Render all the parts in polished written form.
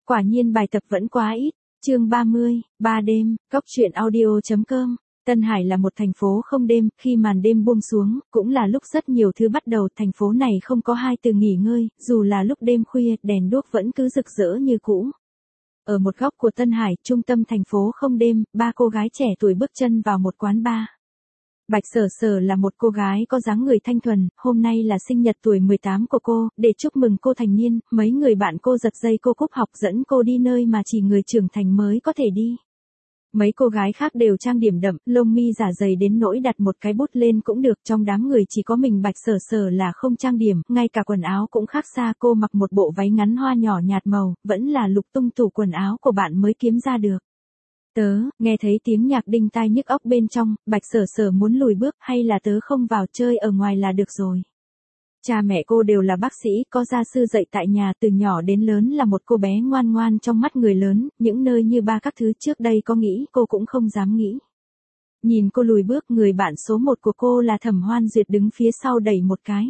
Quả nhiên bài tập vẫn quá ít. Chương 30, 3 đêm, Cóc truyện audio.com. Tân Hải là một thành phố không đêm, khi màn đêm buông xuống, cũng là lúc rất nhiều thứ bắt đầu. Thành phố này không có hai từ nghỉ ngơi, dù là lúc đêm khuya, đèn đuốc vẫn cứ rực rỡ như cũ. Ở một góc của Tân Hải, trung tâm thành phố không đêm, ba cô gái trẻ tuổi bước chân vào một quán bar. Bạch Sở Sở là một cô gái có dáng người thanh thuần, hôm nay là sinh nhật tuổi 18 của cô, để chúc mừng cô thành niên, mấy người bạn cô giật dây cô cúp học dẫn cô đi nơi mà chỉ người trưởng thành mới có thể đi. Mấy cô gái khác đều trang điểm đậm, lông mi giả dày đến nỗi đặt một cái bút lên cũng được, trong đám người chỉ có mình Bạch Sở Sở là không trang điểm, ngay cả quần áo cũng khác xa, cô mặc một bộ váy ngắn hoa nhỏ nhạt màu, vẫn là lục tung tủ quần áo của bạn mới kiếm ra được. Nghe thấy tiếng nhạc đinh tai nhức óc bên trong, Bạch Sở Sở muốn lùi bước, hay là tớ không vào chơi ở ngoài là được rồi. Cha mẹ cô đều là bác sĩ, có gia sư dạy tại nhà, từ nhỏ đến lớn là một cô bé ngoan ngoan trong mắt người lớn, những nơi như ba các thứ trước đây có nghĩ cô cũng không dám nghĩ. Nhìn cô lùi bước, người bạn số 1 của cô là Thẩm Hoan Duyệt đứng phía sau đẩy một cái.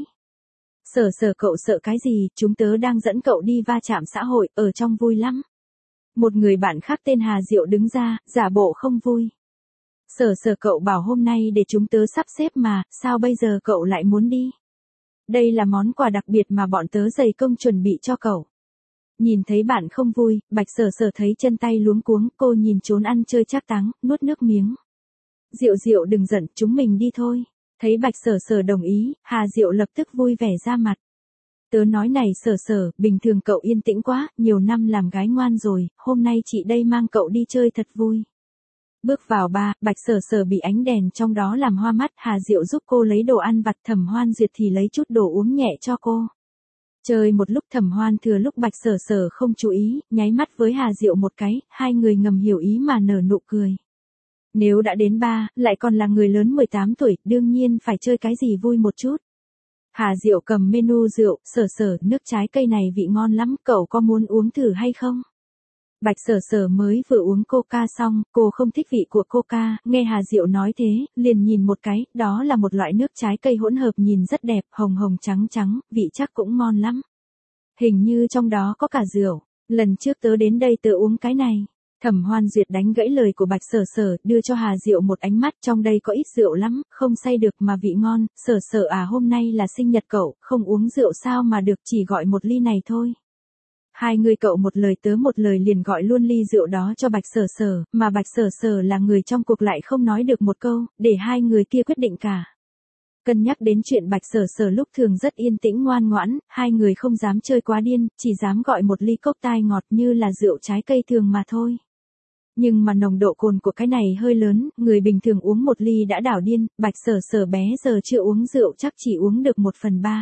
Sở Sở cậu sợ cái gì, chúng tớ đang dẫn cậu đi va chạm xã hội, ở trong vui lắm. Một người bạn khác tên Hà Diệu đứng ra, giả bộ không vui. Sở Sở cậu bảo hôm nay để chúng tớ sắp xếp mà, sao bây giờ cậu lại muốn đi? Đây là món quà đặc biệt mà bọn tớ dày công chuẩn bị cho cậu. Nhìn thấy bạn không vui, Bạch Sở Sở thấy chân tay luống cuống, cô nhìn trốn ăn chơi trác táng, nuốt nước miếng. Diệu Diệu đừng giận, chúng mình đi thôi. Thấy Bạch Sở Sở đồng ý, Hà Diệu lập tức vui vẻ ra mặt. Tớ nói này Sở Sở, bình thường cậu yên tĩnh quá, nhiều năm làm gái ngoan rồi, hôm nay chị đây mang cậu đi chơi thật vui. Bước vào bar, Bạch Sở Sở bị ánh đèn trong đó làm hoa mắt, Hà Diệu giúp cô lấy đồ ăn vặt, Thẩm Hoan Duyệt thì lấy chút đồ uống nhẹ cho cô. Chơi một lúc Thẩm Hoan thừa lúc Bạch Sở Sở không chú ý, nháy mắt với Hà Diệu một cái, hai người ngầm hiểu ý mà nở nụ cười. Nếu đã đến bar, lại còn là người lớn 18 tuổi, đương nhiên phải chơi cái gì vui một chút. Hà Diệu cầm menu rượu, Sở Sở, nước trái cây này vị ngon lắm, cậu có muốn uống thử hay không? Bạch Sở Sở mới vừa uống coca xong, cô không thích vị của coca, nghe Hà Diệu nói thế, liền nhìn một cái, đó là một loại nước trái cây hỗn hợp nhìn rất đẹp, hồng hồng trắng trắng, vị chắc cũng ngon lắm. Hình như trong đó có cả rượu, lần trước tớ đến đây tớ uống cái này. Thẩm Hoan Duyệt đánh gãy lời của Bạch Sở Sở, đưa cho Hà Diệu một ánh mắt, trong đây có ít rượu lắm, không say được mà vị ngon. Sở Sở à, hôm nay là sinh nhật cậu, không uống rượu sao mà được, chỉ gọi một ly này thôi. Hai người cậu một lời tớ một lời liền gọi luôn ly rượu đó cho Bạch Sở Sở, mà Bạch Sở Sở là người trong cuộc lại không nói được một câu, để hai người kia quyết định cả. Cân nhắc đến chuyện Bạch Sở Sở lúc thường rất yên tĩnh ngoan ngoãn, hai người không dám chơi quá điên, chỉ dám gọi một ly cốc tai ngọt như là rượu trái cây thường mà thôi. Nhưng mà nồng độ cồn của cái này hơi lớn, người bình thường uống một ly đã đảo điên, Bạch Sở Sở bé giờ chưa uống rượu chắc chỉ uống được 1/3.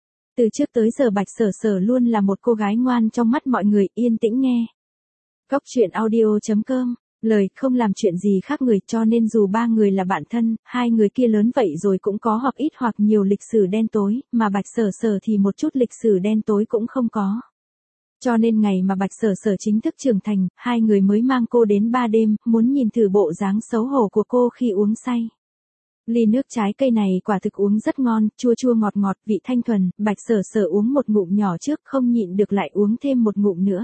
Từ trước tới giờ Bạch Sở Sở luôn là một cô gái ngoan trong mắt mọi người, yên tĩnh nghe. Cóc truyện audio.com, lời không làm chuyện gì khác người, cho nên dù ba người là bạn thân, hai người kia lớn vậy rồi cũng có hoặc ít hoặc nhiều lịch sử đen tối, mà Bạch Sở Sở thì một chút lịch sử đen tối cũng không có. Cho nên ngày mà Bạch Sở Sở chính thức trưởng thành, hai người mới mang cô đến 3 đêm, muốn nhìn thử bộ dáng xấu hổ của cô khi uống say. Ly nước trái cây này quả thực uống rất ngon, chua chua ngọt ngọt, vị thanh thuần, Bạch Sở Sở uống một ngụm nhỏ trước không nhịn được lại uống thêm một ngụm nữa.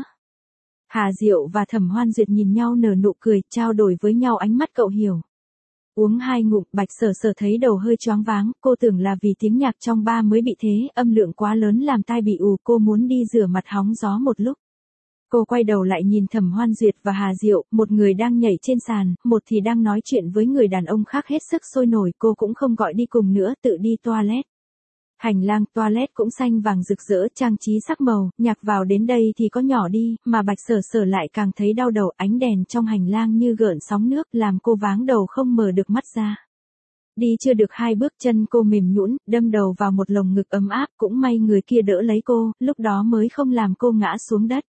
Hà Diệu và Thẩm Hoan Duyệt nhìn nhau nở nụ cười, trao đổi với nhau ánh mắt cậu hiểu. Uống 2 ngụm, Bạch Sở Sở thấy đầu hơi choáng váng, cô tưởng là vì tiếng nhạc trong bar mới bị thế, âm lượng quá lớn làm tai bị ù, cô muốn đi rửa mặt hóng gió một lúc. Cô quay đầu lại nhìn Thẩm Hoan Duyệt và Hà Diệu, một người đang nhảy trên sàn, một thì đang nói chuyện với người đàn ông khác hết sức sôi nổi, cô cũng không gọi đi cùng nữa, tự đi toilet. Hành lang toilet cũng xanh vàng rực rỡ, trang trí sắc màu, nhạc vào đến đây thì có nhỏ đi, mà Bạch Sở Sở lại càng thấy đau đầu, ánh đèn trong hành lang như gợn sóng nước, làm cô váng đầu không mở được mắt ra. Đi chưa được 2 bước chân cô mềm nhũn, đâm đầu vào một lồng ngực ấm áp, cũng may người kia đỡ lấy cô, lúc đó mới không làm cô ngã xuống đất.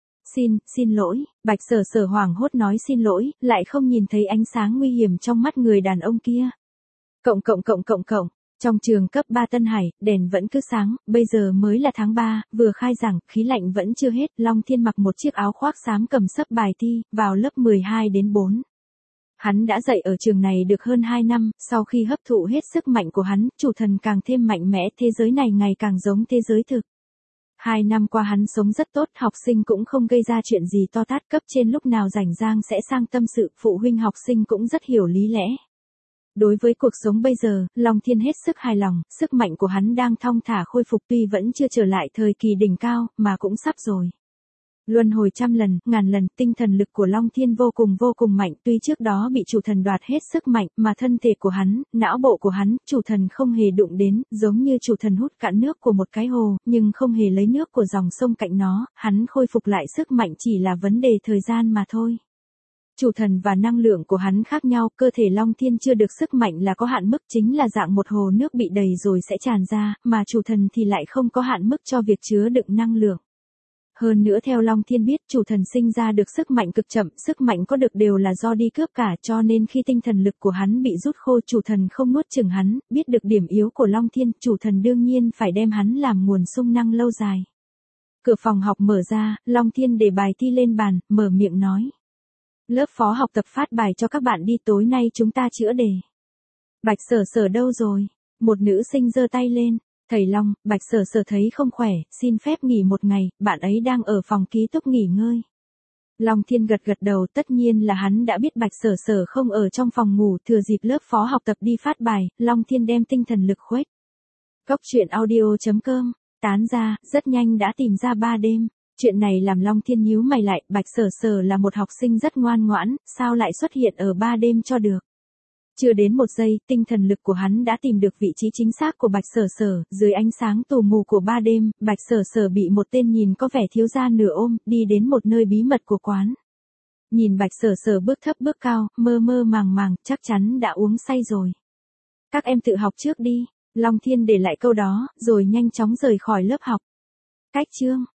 Xin lỗi, Bạch Sở Sở hoảng hốt nói xin lỗi, lại không nhìn thấy ánh sáng nguy hiểm trong mắt người đàn ông kia. Cộng. Trong trường cấp 3 Tân Hải, đèn vẫn cứ sáng, bây giờ mới là tháng 3, vừa khai giảng, khí lạnh vẫn chưa hết, Long Thiên mặc một chiếc áo khoác xám cầm sấp bài thi, vào lớp 12 đến 4. Hắn đã dạy ở trường này được hơn 2 năm, sau khi hấp thụ hết sức mạnh của hắn, chủ thần càng thêm mạnh mẽ, thế giới này ngày càng giống thế giới thực. 2 năm qua hắn sống rất tốt, học sinh cũng không gây ra chuyện gì to tát, cấp trên lúc nào rảnh rang sẽ sang tâm sự, phụ huynh học sinh cũng rất hiểu lý lẽ. Đối với cuộc sống bây giờ, Long Thiên hết sức hài lòng, sức mạnh của hắn đang thong thả khôi phục, tuy vẫn chưa trở lại thời kỳ đỉnh cao, mà cũng sắp rồi. Luân hồi trăm lần, ngàn lần, tinh thần lực của Long Thiên vô cùng mạnh, tuy trước đó bị chủ thần đoạt hết sức mạnh, mà thân thể của hắn, não bộ của hắn, chủ thần không hề đụng đến, giống như chủ thần hút cạn nước của một cái hồ, nhưng không hề lấy nước của dòng sông cạnh nó, hắn khôi phục lại sức mạnh chỉ là vấn đề thời gian mà thôi. Chủ thần và năng lượng của hắn khác nhau, cơ thể Long Thiên chưa được sức mạnh là có hạn mức, chính là dạng một hồ nước bị đầy rồi sẽ tràn ra, mà chủ thần thì lại không có hạn mức cho việc chứa đựng năng lượng. Hơn nữa theo Long Thiên biết, chủ thần sinh ra được sức mạnh cực chậm, sức mạnh có được đều là do đi cướp cả, cho nên khi tinh thần lực của hắn bị rút khô, chủ thần không nuốt chửng hắn, biết được điểm yếu của Long Thiên, chủ thần đương nhiên phải đem hắn làm nguồn sung năng lâu dài. Cửa phòng học mở ra, Long Thiên để bài thi lên bàn, mở miệng nói. Lớp phó học tập phát bài cho các bạn đi, tối nay chúng ta chữa đề. Bạch Sở Sở đâu rồi? Một nữ sinh giơ tay lên. Thầy Long, Bạch Sở Sở thấy không khỏe, xin phép nghỉ một ngày, bạn ấy đang ở phòng ký túc nghỉ ngơi. Long Thiên gật đầu, tất nhiên là hắn đã biết Bạch Sở Sở không ở trong phòng ngủ, thừa dịp lớp phó học tập đi phát bài, Long Thiên đem tinh thần lực khuếch. Cốc truyện audio.com, tán ra, rất nhanh đã tìm ra 3 đêm. Chuyện này làm Long Thiên nhíu mày lại, Bạch Sở Sở là một học sinh rất ngoan ngoãn, sao lại xuất hiện ở 3 đêm cho được. Chưa đến 1 giây, tinh thần lực của hắn đã tìm được vị trí chính xác của Bạch Sở Sở, dưới ánh sáng tù mù của 3 đêm, Bạch Sở Sở bị một tên nhìn có vẻ thiếu gia nửa ôm, đi đến một nơi bí mật của quán. Nhìn Bạch Sở Sở bước thấp bước cao, mơ màng, chắc chắn đã uống say rồi. Các em tự học trước đi, Long Thiên để lại câu đó, rồi nhanh chóng rời khỏi lớp học. Cách chương